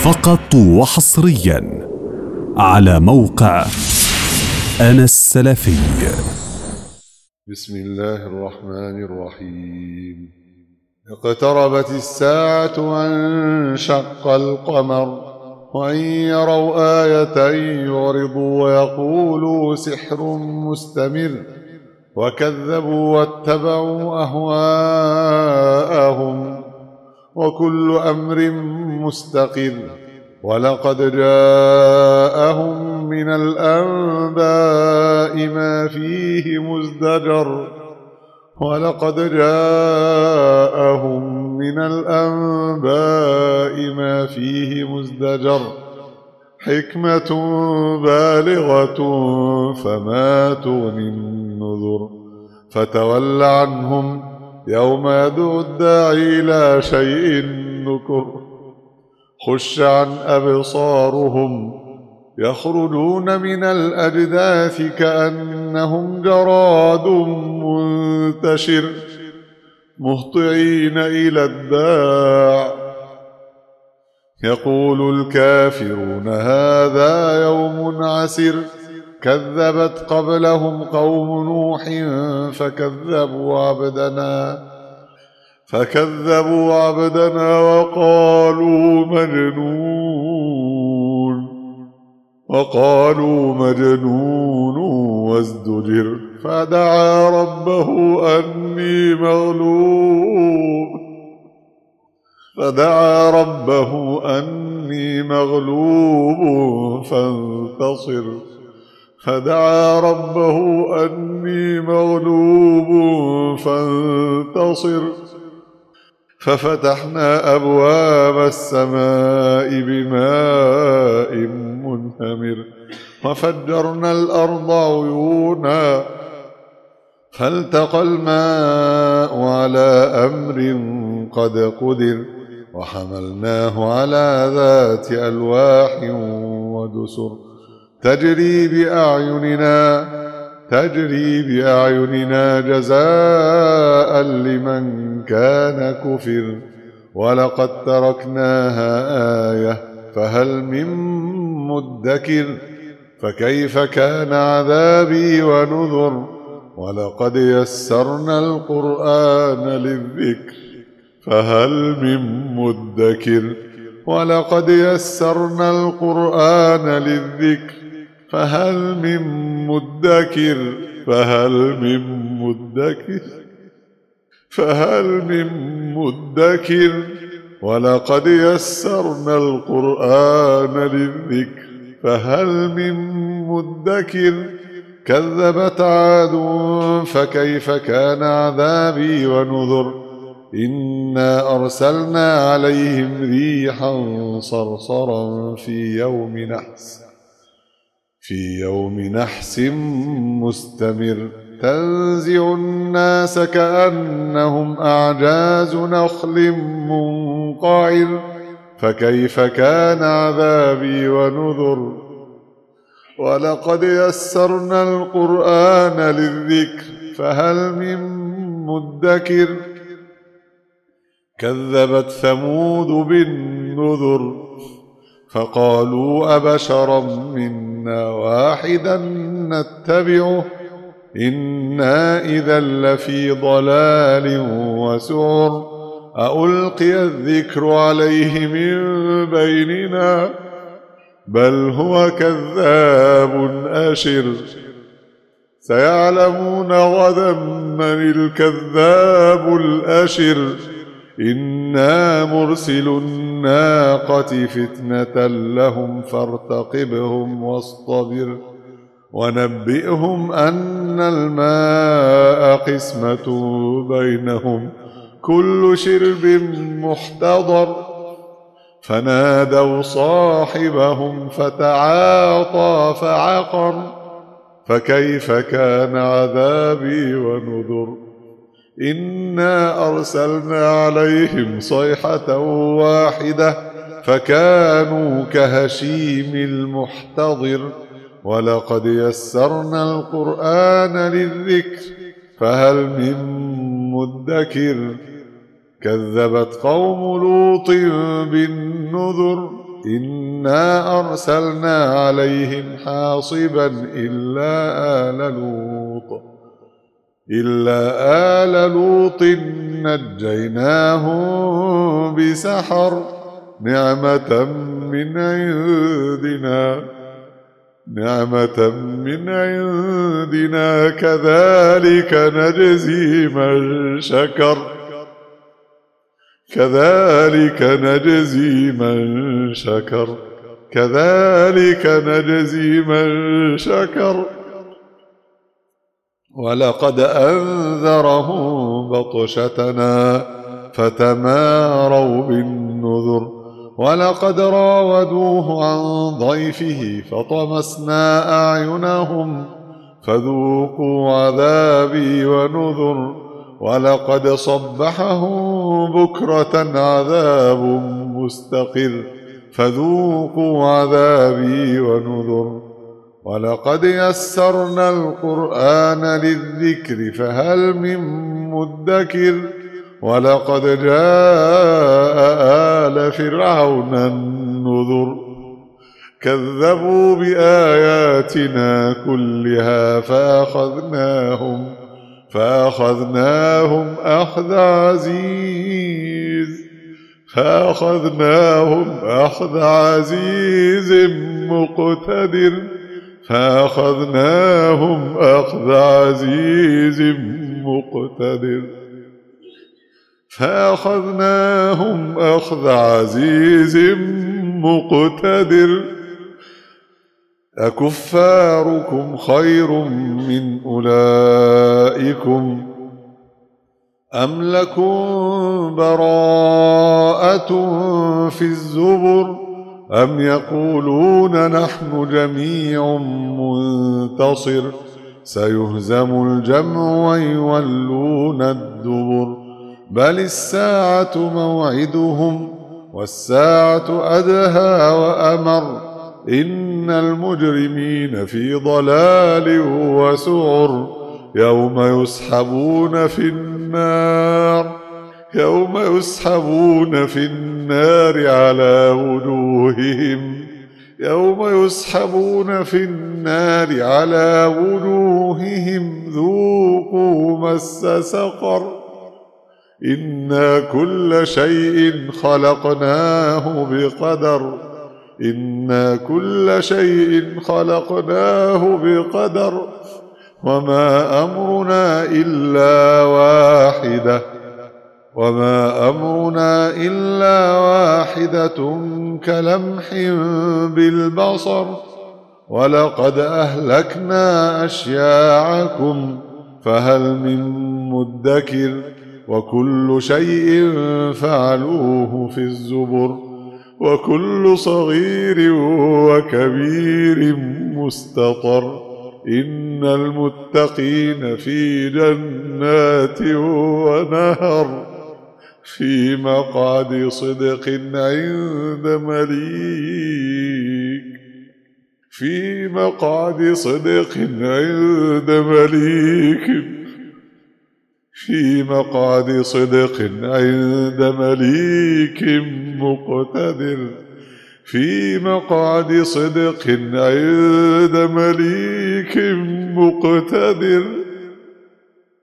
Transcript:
فقط وحصريا على موقع أنا السلفي. بسم الله الرحمن الرحيم. اقتربت الساعة وانشق القمر وإن يروا آية يعرضوا ويقولوا سحر مستمر وكذبوا واتبعوا أهواءهم وكل أمر مستقر. ولقد جاءهم من الأنباء ما فيه مزدجر حكمة بالغة فما تغني النذر. فتول عنهم يوم يدعو الداعي إلى شيء نكر. خش عن أبصارهم يخرجون من الأجداث كأنهم جراد منتشر مهطعين إلى الداع. يقول الكافرون هذا يوم عسر. كذبت قبلهم قوم نوح فكذبوا عبدنا وقالوا مجنون وازدجر. فدعا ربه أني مغلوب فانتصر. ففتحنا أبواب السماء بماء منهمر وفجرنا الأرض عيونا فالتقى الماء على أمر قد قدر. وحملناه على ذات ألواح ودسر تجري بأعيننا جزاء لمن كان كفر. ولقد تركناها آية فهل من مدكر. فكيف كان عذابي ونذر. ولقد يسرنا القرآن للذكر فهل من مدكر. ولقد يسرنا القرآن للذكر فهل من مدكر. كذبت عاد فكيف كان عذابي ونذر. إنا أرسلنا عليهم ريحا صرصرا في يوم نحس مستمر تنزع الناس كأنهم أعجاز نخل منقعر. فكيف كان عذابي ونذر. ولقد يسرنا القرآن للذكر فهل من مدكر. كذبت ثمود بالنذر فقالوا أبشرا منا واحدا نتبعه إنا إذا لفي ضلال وسعر. أألقي الذكر عليه من بيننا بل هو كذاب أشر. سيعلمون غدا من الكذاب الأشر. إنا مرسل الناقة فتنة لهم فارتقبهم واصطبر. ونبئهم أن الماء قسمة بينهم كل شرب محتضر. فنادوا صاحبهم فتعاطى فعقر. فكيف كان عذابي ونذر. إنا أرسلنا عليهم صيحة واحدة فكانوا كهشيم المحتضر. ولقد يسرنا القرآن للذكر فهل من مدكر. كذبت قوم لوط بالنذر إنا أرسلنا عليهم حاصبا إلا آل لوط نجيناهم بسحر نعمة من عندنا كذلك نجزي من شكر ولقد أنذرهم بطشتنا فتماروا بالنذر ولقد راودوه عن ضيفه فطمسنا أعينهم فذوقوا عذابي ونذر ولقد صبحهم بكرة عذاب مستقر فذوقوا عذابي ونذر ولقد يسرنا القرآن للذكر فهل من مدكر ولقد جاء آل فرعون النذر كذبوا بآياتنا كلها فأخذناهم أخذ عزيز مقتدر أكفاركم خير من أولئكم أم لكم براءة في الزبر أم يقولون نحن جميع منتصر سيهزم الجمع ويولون الدبر بل الساعة موعدهم والساعة أدهى وأمر إن المجرمين في ضلال وسعر يوم يسحبون في النار على وجوههم ذوقوا مس سقر إنا كل شيء خلقناه بقدر وما أمرنا إلا واحدة كلمح بالبصر ولقد أهلكنا أشياعكم فهل من مدكر وكل شيء فعلوه في الزبر وكل صغير وكبير مستطر إن المتقين في جنات ونهر في مقعد صدق عند مليك مقتدر